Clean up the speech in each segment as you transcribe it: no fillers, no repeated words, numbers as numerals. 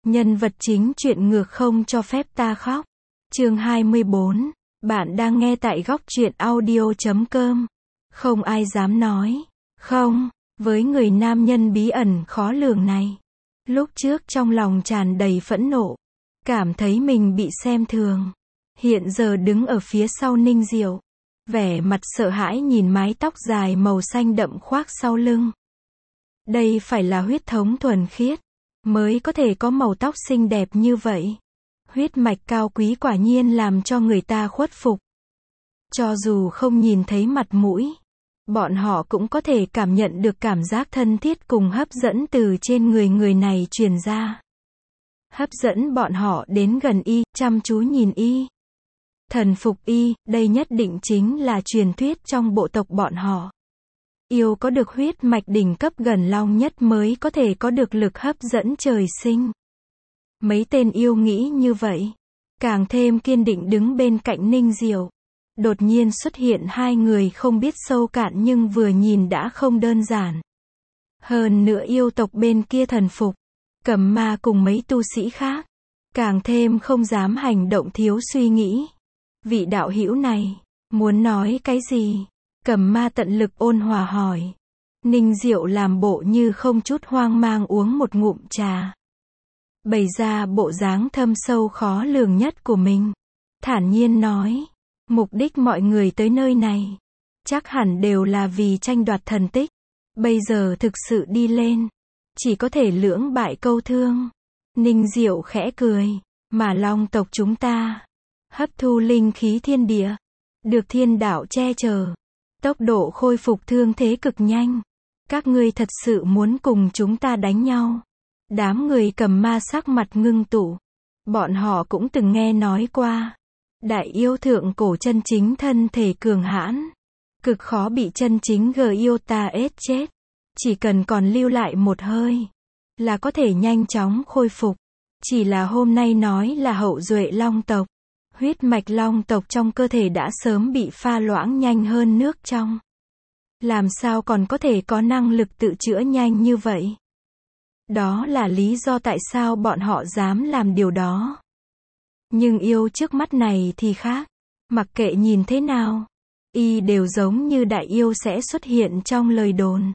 Nhân vật chính truyện ngược không cho phép ta khóc. Chương 24. Bạn đang nghe tại góc truyện audio.com. Không ai dám nói không với người nam nhân bí ẩn khó lường này. Lúc trước trong lòng tràn đầy phẫn nộ, cảm thấy mình bị xem thường. Hiện giờ đứng ở phía sau Ninh Diệu, vẻ mặt sợ hãi nhìn mái tóc dài màu xanh đậm khoác sau lưng. Đây phải là huyết thống thuần khiết mới có thể có màu tóc xinh đẹp như vậy. Huyết mạch cao quý quả nhiên làm cho người ta khuất phục. Cho dù không nhìn thấy mặt mũi, bọn họ cũng có thể cảm nhận được cảm giác thân thiết cùng hấp dẫn từ trên người này truyền ra. Hấp dẫn bọn họ đến gần y, chăm chú nhìn y. Thần phục y, đây nhất định chính là truyền thuyết trong bộ tộc bọn họ. Yêu có được huyết mạch đỉnh cấp gần long nhất mới có thể có được lực hấp dẫn trời sinh. Mấy tên yêu nghĩ như vậy, càng thêm kiên định đứng bên cạnh Ninh Diệu. Đột nhiên xuất hiện hai người không biết sâu cạn nhưng vừa nhìn đã không đơn giản. Hơn nữa yêu tộc bên kia thần phục, Cầm Ma cùng mấy tu sĩ khác, càng thêm không dám hành động thiếu suy nghĩ. Vị đạo hữu này, muốn nói cái gì? Cầm Ma tận lực ôn hòa hỏi. Ninh Diệu làm bộ như không chút hoang mang uống một ngụm trà. Bày ra bộ dáng thâm sâu khó lường nhất của mình. Thản nhiên nói, mục đích mọi người tới nơi này, chắc hẳn đều là vì tranh đoạt thần tích. Bây giờ thực sự đi lên, chỉ có thể lưỡng bại câu thương. Ninh Diệu khẽ cười, mà long tộc chúng ta, hấp thu linh khí thiên địa, được thiên đạo che chở. Tốc độ khôi phục thương thế cực nhanh. Các ngươi thật sự muốn cùng chúng ta đánh nhau? Đám người Cầm Ma sắc mặt ngưng tụ. Bọn họ cũng từng nghe nói qua. Đại yêu thượng cổ chân chính thân thể cường hãn. Cực khó bị chân chính Giota chết. Chỉ cần còn lưu lại một hơi, là có thể nhanh chóng khôi phục. Chỉ là hôm nay nói là hậu duệ long tộc. Huyết mạch long tộc trong cơ thể đã sớm bị pha loãng nhanh hơn nước trong. Làm sao còn có thể có năng lực tự chữa nhanh như vậy? Đó là lý do tại sao bọn họ dám làm điều đó. Nhưng yêu trước mắt này thì khác. Mặc kệ nhìn thế nào, y đều giống như đại yêu sẽ xuất hiện trong lời đồn.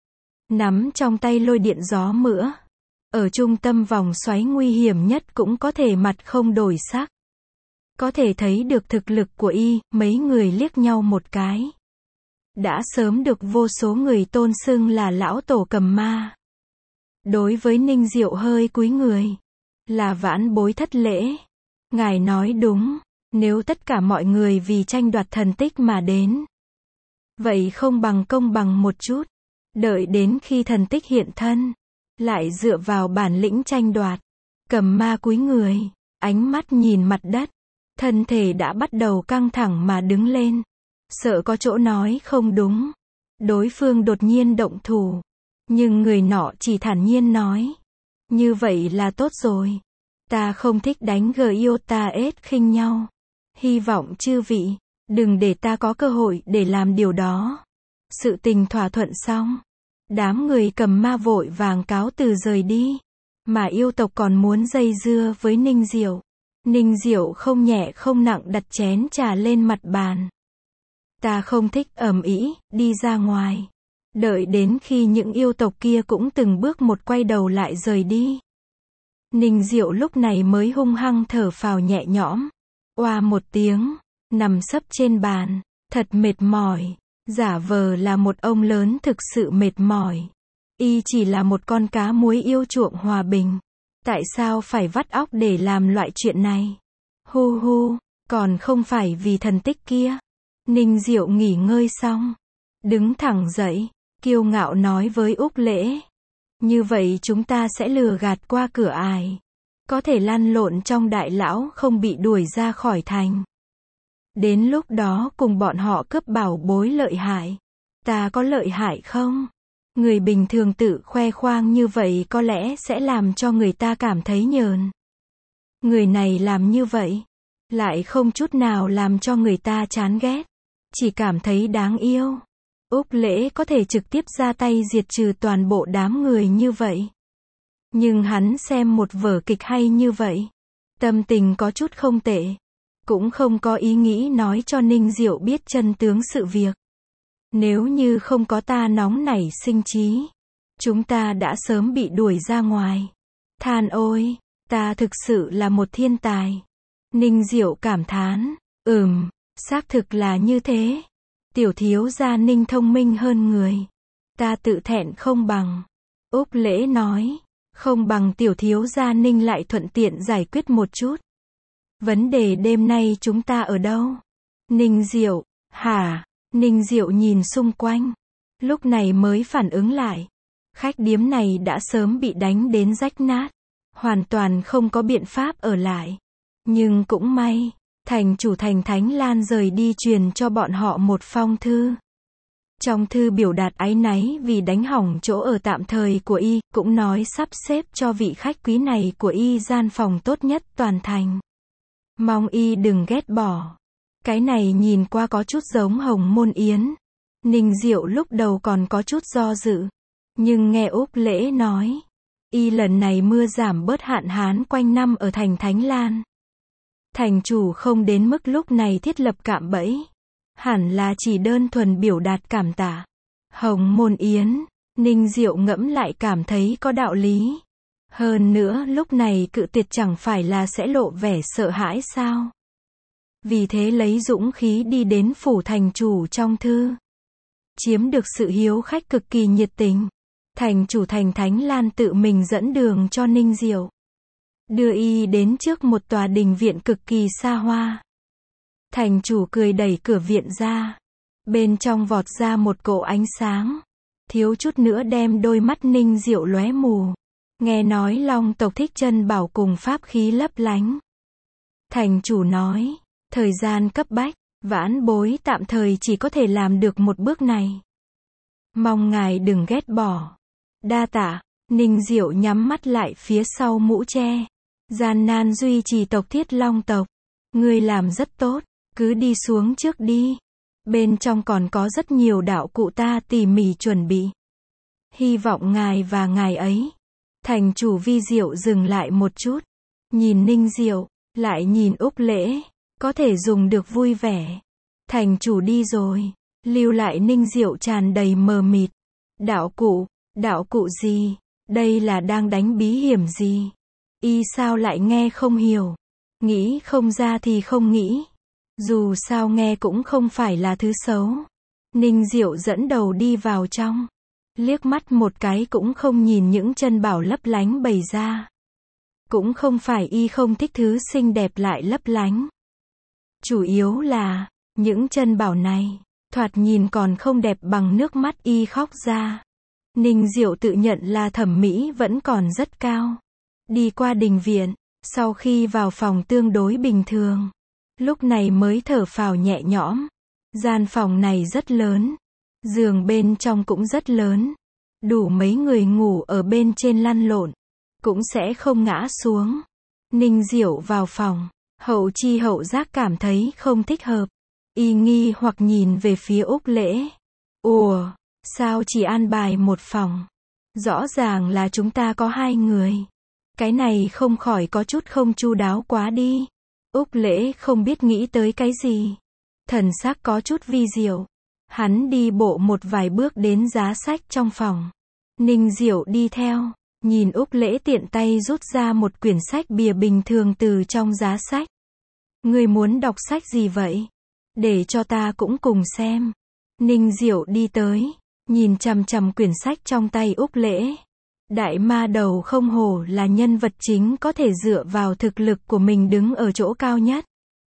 Nắm trong tay lôi điện gió mữa. Ở trung tâm vòng xoáy nguy hiểm nhất cũng có thể mặt không đổi sắc. Có thể thấy được thực lực của y, mấy người liếc nhau một cái. Đã sớm được vô số người tôn xưng là lão tổ Cầm Ma. Đối với Ninh Diệu hơi cúi người, là vãn bối thất lễ. Ngài nói đúng, nếu tất cả mọi người vì tranh đoạt thần tích mà đến, vậy không bằng công bằng một chút. Đợi đến khi thần tích hiện thân, lại dựa vào bản lĩnh tranh đoạt. Cầm Ma cúi người, ánh mắt nhìn mặt đất. Thân thể đã bắt đầu căng thẳng mà đứng lên. Sợ có chỗ nói không đúng. Đối phương đột nhiên động thủ. Nhưng người nọ chỉ thản nhiên nói. Như vậy là tốt rồi. Ta không thích đánh Giota khinh nhau. Hy vọng chư vị, đừng để ta có cơ hội để làm điều đó. Sự tình thỏa thuận xong. Đám người Cầm Ma vội vàng cáo từ rời đi. Mà yêu tộc còn muốn dây dưa với Ninh Diệu. Ninh Diệu không nhẹ không nặng đặt chén trà lên mặt bàn. Ta không thích ầm ĩ, đi ra ngoài. Đợi đến khi những yêu tộc kia cũng từng bước một quay đầu lại rời đi. Ninh Diệu lúc này mới hung hăng thở phào nhẹ nhõm. Oa một tiếng, nằm sấp trên bàn, thật mệt mỏi. Giả vờ là một ông lớn thực sự mệt mỏi. Y chỉ là một con cá muối yêu chuộng hòa bình. Tại sao phải vắt óc để làm loại chuyện này? Hu hu, còn không phải vì thần tích kia. Ninh Diệu nghỉ ngơi xong, đứng thẳng dậy, kiêu ngạo nói với Úc Lễ. Như vậy chúng ta sẽ lừa gạt qua cửa ải. Có thể lăn lộn trong đại lão không bị đuổi ra khỏi thành. Đến lúc đó cùng bọn họ cướp bảo bối lợi hại. Ta có lợi hại không? Người bình thường tự khoe khoang như vậy có lẽ sẽ làm cho người ta cảm thấy nhờn. Người này làm như vậy, lại không chút nào làm cho người ta chán ghét. Chỉ cảm thấy đáng yêu. Úc Lễ có thể trực tiếp ra tay diệt trừ toàn bộ đám người như vậy. Nhưng hắn xem một vở kịch hay như vậy, tâm tình có chút không tệ, cũng không có ý nghĩ nói cho Ninh Diệu biết chân tướng sự việc. Nếu như không có ta nóng nảy sinh trí, chúng ta đã sớm bị đuổi ra ngoài. Than ôi, ta thực sự là một thiên tài. Ninh Diệu cảm thán, xác thực là như thế. Tiểu thiếu gia Ninh thông minh hơn người. Ta tự thẹn không bằng. Úc Lễ nói, không bằng tiểu thiếu gia Ninh lại thuận tiện giải quyết một chút. Vấn đề đêm nay chúng ta ở đâu? Ninh Diệu, hả? Ninh Diệu nhìn xung quanh, lúc này mới phản ứng lại. Khách điếm này đã sớm bị đánh đến rách nát, hoàn toàn không có biện pháp ở lại. Nhưng cũng may, thành chủ Thành Thánh Lan rời đi truyền cho bọn họ một phong thư. Trong thư biểu đạt áy náy vì đánh hỏng chỗ ở tạm thời của y, cũng nói sắp xếp cho vị khách quý này của y gian phòng tốt nhất toàn thành. Mong y đừng ghét bỏ. Cái này nhìn qua có chút giống Hồng Môn Yến. Ninh Diệu lúc đầu còn có chút do dự. Nhưng nghe Úc Lễ nói, y lần này mưa giảm bớt hạn hán quanh năm ở thành Thánh Lan. Thành chủ không đến mức lúc này thiết lập cạm bẫy. Hẳn là chỉ đơn thuần biểu đạt cảm tạ. Hồng Môn Yến, Ninh Diệu ngẫm lại cảm thấy có đạo lý. Hơn nữa lúc này cự tuyệt chẳng phải là sẽ lộ vẻ sợ hãi sao? Vì thế lấy dũng khí đi đến phủ thành chủ trong thư. Chiếm được sự hiếu khách cực kỳ nhiệt tình. Thành chủ Thành Thánh Lan tự mình dẫn đường cho Ninh Diệu. Đưa y đến trước một tòa đình viện cực kỳ xa hoa. Thành chủ cười đẩy cửa viện ra. Bên trong vọt ra một cỗ ánh sáng. Thiếu chút nữa đem đôi mắt Ninh Diệu lóe mù. Nghe nói Long tộc thích chân bảo cùng pháp khí lấp lánh. Thành chủ nói, thời gian cấp bách, vãn bối tạm thời chỉ có thể làm được một bước này. Mong ngài đừng ghét bỏ. Đa tạ. Ninh Diệu nhắm mắt lại phía sau mũ tre. Gian nan duy trì tộc Thiết Long tộc. Ngươi làm rất tốt, cứ đi xuống trước đi. Bên trong còn có rất nhiều đạo cụ ta tỉ mỉ chuẩn bị. Hy vọng ngài và ngài ấy. Thành chủ Vi Diệu dừng lại một chút. Nhìn Ninh Diệu, lại nhìn Úc Lễ. Có thể dùng được vui vẻ. Thành chủ đi rồi. Lưu lại Ninh Diệu tràn đầy mờ mịt. Đạo cụ gì? Đây là đang đánh bí hiểm gì? Y sao lại nghe không hiểu? Nghĩ không ra thì không nghĩ. Dù sao nghe cũng không phải là thứ xấu. Ninh Diệu dẫn đầu đi vào trong. Liếc mắt một cái cũng không nhìn những chân bảo lấp lánh bày ra. Cũng không phải y không thích thứ xinh đẹp lại lấp lánh. Chủ yếu là, những chân bảo này, thoạt nhìn còn không đẹp bằng nước mắt y khóc ra. Ninh Diệu tự nhận là thẩm mỹ vẫn còn rất cao. Đi qua đình viện, sau khi vào phòng tương đối bình thường. Lúc này mới thở phào nhẹ nhõm. Gian phòng này rất lớn. Giường bên trong cũng rất lớn. Đủ mấy người ngủ ở bên trên lăn lộn. Cũng sẽ không ngã xuống. Ninh Diệu vào phòng. Hậu chi hậu giác cảm thấy không thích hợp. Y nghi hoặc nhìn về phía Úc Lễ. Ủa, sao chỉ an bài một phòng? Rõ ràng là chúng ta có 2 người. Cái này không khỏi có chút không chu đáo quá đi. Úc Lễ không biết nghĩ tới cái gì. Thần sắc có chút vi diệu. Hắn đi bộ một vài bước đến giá sách trong phòng. Ninh Diệu đi theo. Nhìn Úc Lễ tiện tay rút ra một quyển sách bìa bình thường từ trong giá sách. Ngươi muốn đọc sách gì vậy? Để cho ta cũng cùng xem. Ninh Diệu đi tới. Nhìn chằm chằm quyển sách trong tay Úc Lễ. Đại ma đầu không hổ là nhân vật chính có thể dựa vào thực lực của mình đứng ở chỗ cao nhất.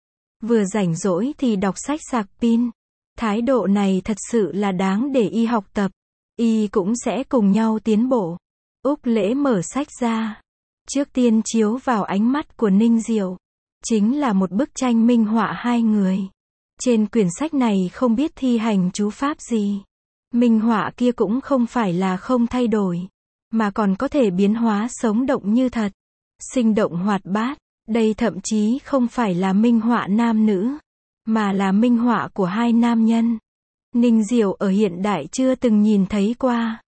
Vừa rảnh rỗi thì đọc sách sạc pin. Thái độ này thật sự là đáng để y học tập. Y cũng sẽ cùng nhau tiến bộ. Úc Lễ mở sách ra. Trước tiên chiếu vào ánh mắt của Ninh Diệu. Chính là một bức tranh minh họa 2 người. Trên quyển sách này không biết thi hành chú pháp gì. Minh họa kia cũng không phải là không thay đổi. Mà còn có thể biến hóa sống động như thật. Sinh động hoạt bát. Đây thậm chí không phải là minh họa nam nữ. Mà là minh họa của 2 nam nhân. Ninh Diệu ở hiện đại chưa từng nhìn thấy qua.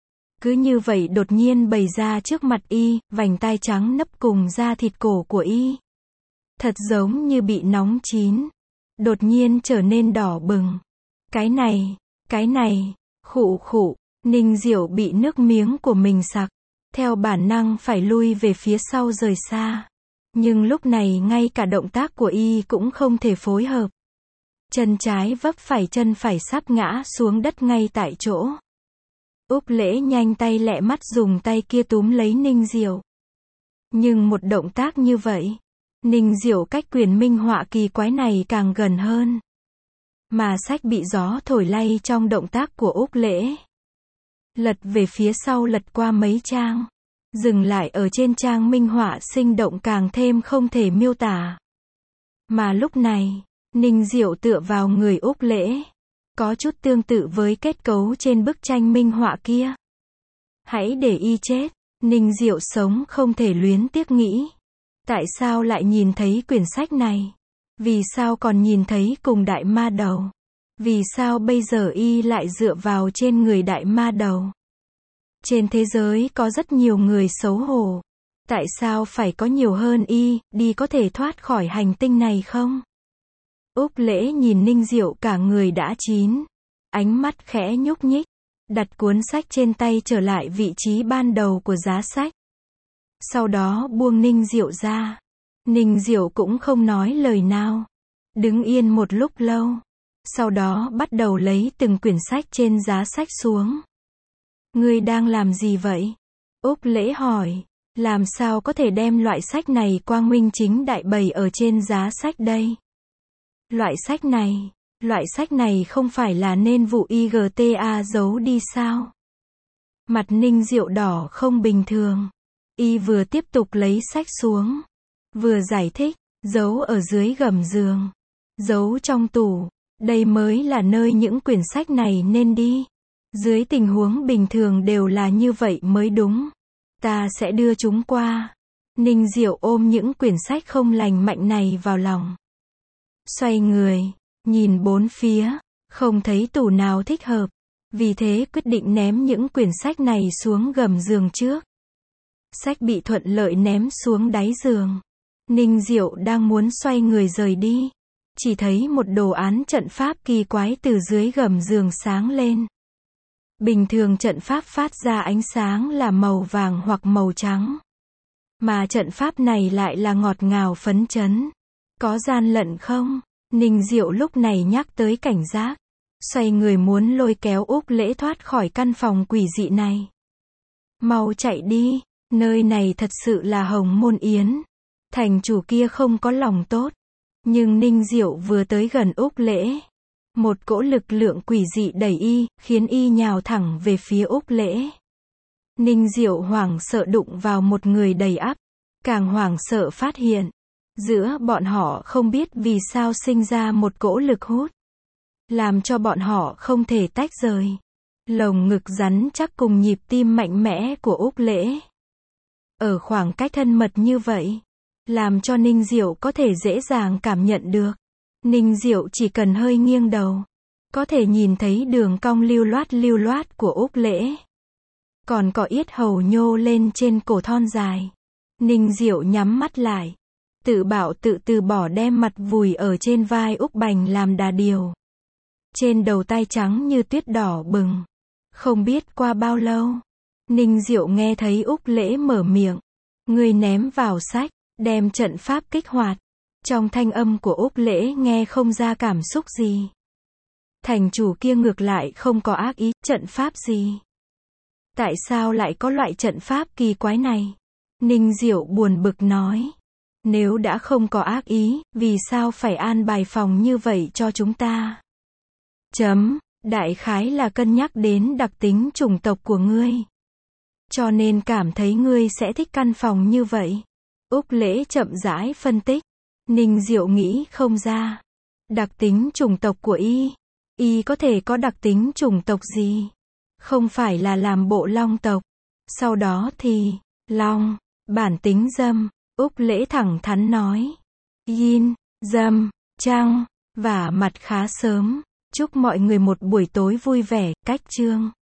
Cứ như vậy đột nhiên bày ra trước mặt y, vành tai trắng nấp cùng da thịt cổ của y. Thật giống như bị nóng chín. Đột nhiên trở nên đỏ bừng. Cái này, khụ khụ, Ninh Diệu bị nước miếng của mình sặc. Theo bản năng phải lui về phía sau rời xa. Nhưng lúc này ngay cả động tác của y cũng không thể phối hợp. Chân trái vấp phải, chân phải sắp ngã xuống đất ngay tại chỗ. Úc Lễ nhanh tay lẹ mắt dùng tay kia túm lấy Ninh Diệu. Nhưng một động tác như vậy, Ninh Diệu cách quyền minh họa kỳ quái này càng gần hơn. Mà sách bị gió thổi lay trong động tác của Úc Lễ. Lật về phía sau, lật qua mấy trang. Dừng lại ở trên trang minh họa sinh động càng thêm không thể miêu tả. Mà lúc này, Ninh Diệu tựa vào người Úc Lễ. Có chút tương tự với kết cấu trên bức tranh minh họa kia. Hãy để y chết. Ninh Diệu sống không thể luyến tiếc nghĩ. Tại sao lại nhìn thấy quyển sách này? Vì sao còn nhìn thấy cùng đại ma đầu? Vì sao bây giờ y lại dựa vào trên người đại ma đầu? Trên thế giới có rất nhiều người xấu hổ. Tại sao phải có nhiều hơn y, đi có thể thoát khỏi hành tinh này không? Úc Lễ nhìn Ninh Diệu cả người đã chín. Ánh mắt khẽ nhúc nhích. Đặt cuốn sách trên tay trở lại vị trí ban đầu của giá sách. Sau đó buông Ninh Diệu ra. Ninh Diệu cũng không nói lời nào. Đứng yên một lúc lâu. Sau đó bắt đầu lấy từng quyển sách trên giá sách xuống. Ngươi đang làm gì vậy? Úc Lễ hỏi. Làm sao có thể đem loại sách này quang minh chính đại bày ở trên giá sách đây? Loại sách này không phải là nên vụ IGTA giấu đi sao? Mặt Ninh Diệu đỏ không bình thường. Y vừa tiếp tục lấy sách xuống. Vừa giải thích, giấu ở dưới gầm giường. Giấu trong tủ. Đây mới là nơi những quyển sách này nên đi. Dưới tình huống bình thường đều là như vậy mới đúng. Ta sẽ đưa chúng qua. Ninh Diệu ôm những quyển sách không lành mạnh này vào lòng. Xoay người, nhìn bốn phía, không thấy tủ nào thích hợp. Vì thế quyết định ném những quyển sách này xuống gầm giường trước. Sách bị thuận lợi ném xuống đáy giường. Ninh Diệu đang muốn xoay người rời đi. Chỉ thấy một đồ án trận pháp kỳ quái từ dưới gầm giường sáng lên. Bình thường trận pháp phát ra ánh sáng là màu vàng hoặc màu trắng. Mà trận pháp này lại là ngọt ngào phấn chấn. Có gian lận không? Ninh Diệu lúc này nhắc tới cảnh giác. Xoay người muốn lôi kéo Úc Lễ thoát khỏi căn phòng quỷ dị này. Mau chạy đi, nơi này thật sự là Hồng Môn Yến. Thành chủ kia không có lòng tốt. Nhưng Ninh Diệu vừa tới gần Úc Lễ. Một cỗ lực lượng quỷ dị đẩy y, khiến y nhào thẳng về phía Úc Lễ. Ninh Diệu hoảng sợ đụng vào một người đầy ắp. Càng hoảng sợ phát hiện. Giữa bọn họ không biết vì sao sinh ra một cỗ lực hút. Làm cho bọn họ không thể tách rời. Lồng ngực rắn chắc cùng nhịp tim mạnh mẽ của Úc Lễ. Ở khoảng cách thân mật như vậy. Làm cho Ninh Diệu có thể dễ dàng cảm nhận được. Ninh Diệu chỉ cần hơi nghiêng đầu. Có thể nhìn thấy đường cong lưu loát của Úc Lễ. Còn có yết hầu nhô lên trên cổ thon dài. Ninh Diệu nhắm mắt lại. Tự bảo tự từ bỏ đem mặt vùi ở trên vai Úc Bành làm đà điểu. Trên đầu tai trắng như tuyết đỏ bừng. Không biết qua bao lâu. Ninh Diệu nghe thấy Úc Lễ mở miệng. Ngươi ném vào sách, đem trận pháp kích hoạt. Trong thanh âm của Úc Lễ nghe không ra cảm xúc gì. Thành chủ kia ngược lại không có ác ý, trận pháp gì? Tại sao lại có loại trận pháp kỳ quái này? Ninh Diệu buồn bực nói. Nếu đã không có ác ý, vì sao phải an bài phòng như vậy cho chúng ta? Đại khái là cân nhắc đến đặc tính chủng tộc của ngươi. Cho nên cảm thấy ngươi sẽ thích căn phòng như vậy. Úc Lễ chậm rãi phân tích. Ninh Diệu nghĩ không ra. Đặc tính chủng tộc của y có thể có đặc tính chủng tộc gì? Không phải là làm bộ long tộc. Sau đó thì, long, bản tính dâm. Úc Lễ thẳng thắn nói. Yin, dâm, trăng, và mặt khá sớm. Chúc mọi người một buổi tối vui vẻ, cách chương.